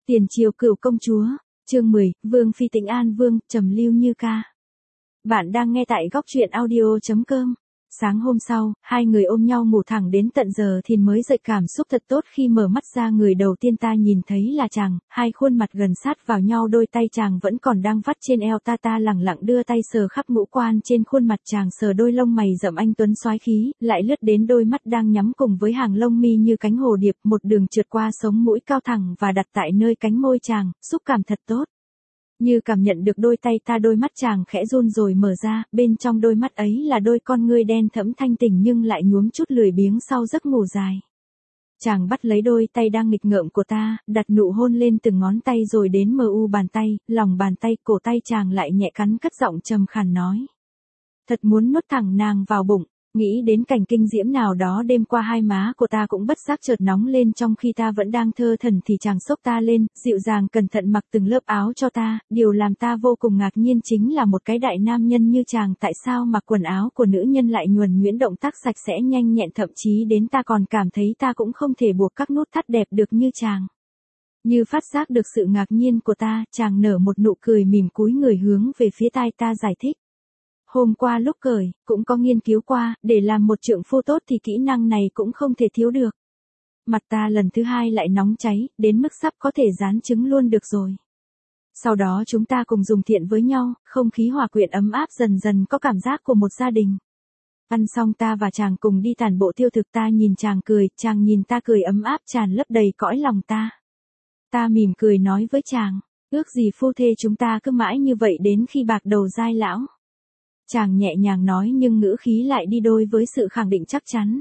Tiền triều cửu công chúa, chương 10, Vương phi Tĩnh An Vương, trầm lưu như ca. Bạn đang nghe tại góc truyện audio.com. Sáng hôm sau, hai người ôm nhau ngủ thẳng đến tận giờ thì mới dậy, cảm xúc thật tốt khi mở mắt ra. Người đầu tiên ta nhìn thấy là chàng, hai khuôn mặt gần sát vào nhau, đôi tay chàng vẫn còn đang vắt trên eo ta. Ta lẳng lặng đưa tay sờ khắp ngũ quan trên khuôn mặt chàng, sờ đôi lông mày rậm anh tuấn soái khí, lại lướt đến đôi mắt đang nhắm cùng với hàng lông mi như cánh hồ điệp, một đường trượt qua sống mũi cao thẳng và đặt tại nơi cánh môi chàng, xúc cảm thật tốt. Như cảm nhận được đôi tay ta, đôi mắt chàng khẽ run rồi mở ra, bên trong đôi mắt ấy là đôi con ngươi đen thẫm thanh tỉnh nhưng lại nhuốm chút lười biếng sau giấc ngủ dài. Chàng bắt lấy đôi tay đang nghịch ngợm của ta, đặt nụ hôn lên từng ngón tay rồi đến bàn tay, lòng bàn tay, cổ tay chàng lại nhẹ cắn, cất giọng trầm khàn nói. Thật muốn nuốt thẳng nàng vào bụng. Nghĩ đến cảnh kinh diễm nào đó đêm qua, hai má của ta cũng bất giác chợt nóng lên. Trong khi ta vẫn đang thơ thẩn thì chàng xốc ta lên, dịu dàng cẩn thận mặc từng lớp áo cho ta. Điều làm ta vô cùng ngạc nhiên chính là một cái đại nam nhân như chàng tại sao mặc quần áo của nữ nhân lại nhuần nhuyễn, động tác sạch sẽ nhanh nhẹn, thậm chí đến ta còn cảm thấy ta cũng không thể buộc các nút thắt đẹp được như chàng. Như phát giác được sự ngạc nhiên của ta, chàng nở một nụ cười mỉm, cúi người hướng về phía tai ta giải thích. Hôm qua lúc cởi, cũng có nghiên cứu qua, để làm một trượng phu tốt thì kỹ năng này cũng không thể thiếu được. Mặt ta lần thứ hai lại nóng cháy, đến mức sắp có thể dán trứng luôn được rồi. Sau đó chúng ta cùng dùng thiện với nhau, không khí hòa quyện ấm áp, dần dần có cảm giác của một gia đình. Ăn xong ta và chàng cùng đi tản bộ tiêu thực, ta nhìn chàng cười, chàng nhìn ta cười, ấm áp tràn lấp đầy cõi lòng ta. Ta mỉm cười nói với chàng, ước gì phu thê chúng ta cứ mãi như vậy đến khi bạc đầu giai lão. Chàng nhẹ nhàng nói nhưng ngữ khí lại đi đôi với sự khẳng định chắc chắn.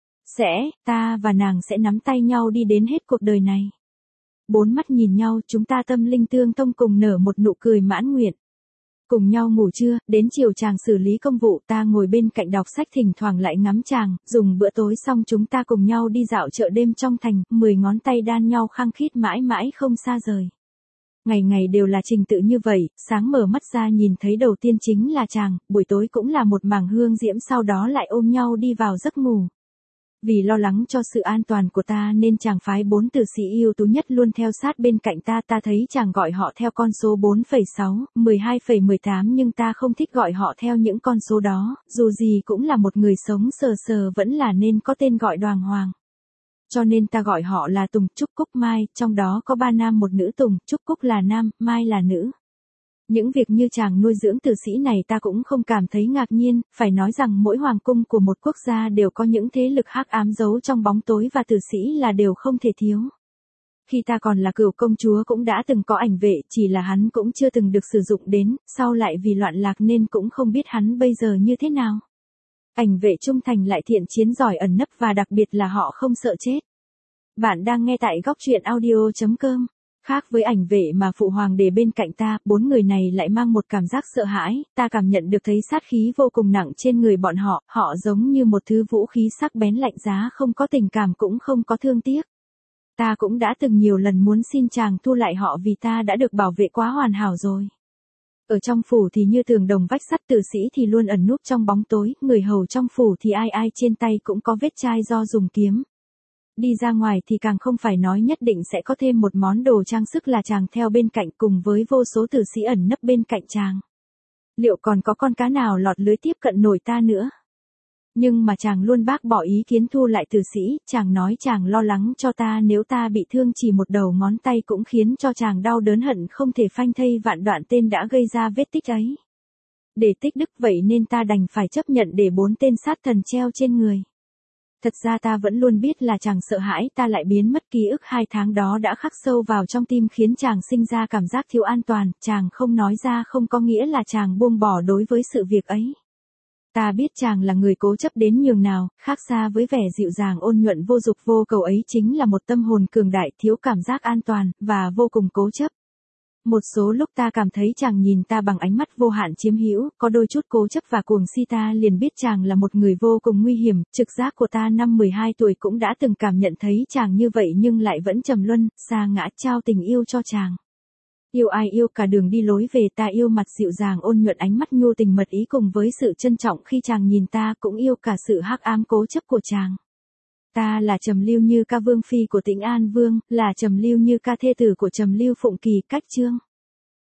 Ta và nàng sẽ nắm tay nhau đi đến hết cuộc đời này. Bốn mắt nhìn nhau, chúng ta tâm linh tương thông, cùng nở một nụ cười mãn nguyện. Cùng nhau ngủ trưa, đến chiều chàng xử lý công vụ, ta ngồi bên cạnh đọc sách, thỉnh thoảng lại ngắm chàng. Dùng bữa tối xong chúng ta cùng nhau đi dạo chợ đêm trong thành, 10 ngón tay đan nhau khăng khít mãi mãi không xa rời. Ngày ngày đều là trình tự như vậy, sáng mở mắt ra nhìn thấy đầu tiên chính là chàng, buổi tối cũng là một mảng hương diễm, sau đó lại ôm nhau đi vào giấc ngủ. Vì lo lắng cho sự an toàn của ta nên chàng phái 4 tử sĩ ưu tú nhất luôn theo sát bên cạnh ta. Ta thấy chàng gọi họ theo con số 4,6, 12,18 nhưng ta không thích gọi họ theo những con số đó, dù gì cũng là một người sống sờ sờ vẫn là nên có tên gọi đàng hoàng. Cho nên ta gọi họ là Tùng, Trúc, Cúc, Mai, trong đó có 3 nam một nữ. Tùng, Trúc, Cúc là nam, Mai là nữ. Những việc như chàng nuôi dưỡng tử sĩ này ta cũng không cảm thấy ngạc nhiên, phải nói rằng mỗi hoàng cung của một quốc gia đều có những thế lực hắc ám giấu trong bóng tối và tử sĩ là đều không thể thiếu. Khi ta còn là cửu công chúa cũng đã từng có ảnh vệ, chỉ là hắn cũng chưa từng được sử dụng đến, sau lại vì loạn lạc nên cũng không biết hắn bây giờ như thế nào. Ảnh vệ trung thành lại thiện chiến, giỏi ẩn nấp và đặc biệt là họ không sợ chết. Bạn đang nghe tại góc truyện audio.com. Khác với ảnh vệ mà phụ hoàng để bên cạnh ta, 4 người này lại mang một cảm giác sợ hãi, ta cảm nhận được thấy sát khí vô cùng nặng trên người bọn họ, họ giống như một thứ vũ khí sắc bén lạnh giá, không có tình cảm cũng không có thương tiếc. Ta cũng đã từng nhiều lần muốn xin chàng thu lại họ vì ta đã được bảo vệ quá hoàn hảo rồi. Ở trong phủ thì như tường đồng vách sắt, tử sĩ thì luôn ẩn núp trong bóng tối, người hầu trong phủ thì ai ai trên tay cũng có vết chai do dùng kiếm. Đi ra ngoài thì càng không phải nói, nhất định sẽ có thêm một món đồ trang sức là chàng theo bên cạnh cùng với vô số tử sĩ ẩn nấp bên cạnh chàng. Liệu còn có con cá nào lọt lưới tiếp cận nổi ta nữa? Nhưng mà chàng luôn bác bỏ ý kiến thu lại tử sĩ, chàng nói chàng lo lắng cho ta, nếu ta bị thương chỉ một đầu ngón tay cũng khiến cho chàng đau đớn hận không thể phanh thây vạn đoạn tên đã gây ra vết tích ấy. Để tích đức vậy nên ta đành phải chấp nhận để 4 tên sát thần treo trên người. Thật ra ta vẫn luôn biết là chàng sợ hãi, ta lại biến mất ký ức 2 tháng đó đã khắc sâu vào trong tim, khiến chàng sinh ra cảm giác thiếu an toàn. Chàng không nói ra không có nghĩa là chàng buông bỏ đối với sự việc ấy. Ta biết chàng là người cố chấp đến nhường nào, khác xa với vẻ dịu dàng ôn nhuận vô dục vô cầu ấy, chính là một tâm hồn cường đại, thiếu cảm giác an toàn, và vô cùng cố chấp. Một số lúc ta cảm thấy chàng nhìn ta bằng ánh mắt vô hạn chiếm hữu, có đôi chút cố chấp và cuồng si, ta liền biết chàng là một người vô cùng nguy hiểm. Trực giác của ta năm 12 tuổi cũng đã từng cảm nhận thấy chàng như vậy nhưng lại vẫn trầm luân, sa ngã trao tình yêu cho chàng. Yêu ai yêu cả đường đi lối về, ta yêu mặt dịu dàng ôn nhuận, ánh mắt nhu tình mật ý cùng với sự trân trọng khi chàng nhìn ta, cũng yêu cả sự hắc ám cố chấp của chàng. Ta là Trầm Lưu Như Ca, vương phi của Tĩnh An Vương, là Trầm Lưu Như Ca, thê tử của Trầm Lưu Phụng Kỳ, cách chương.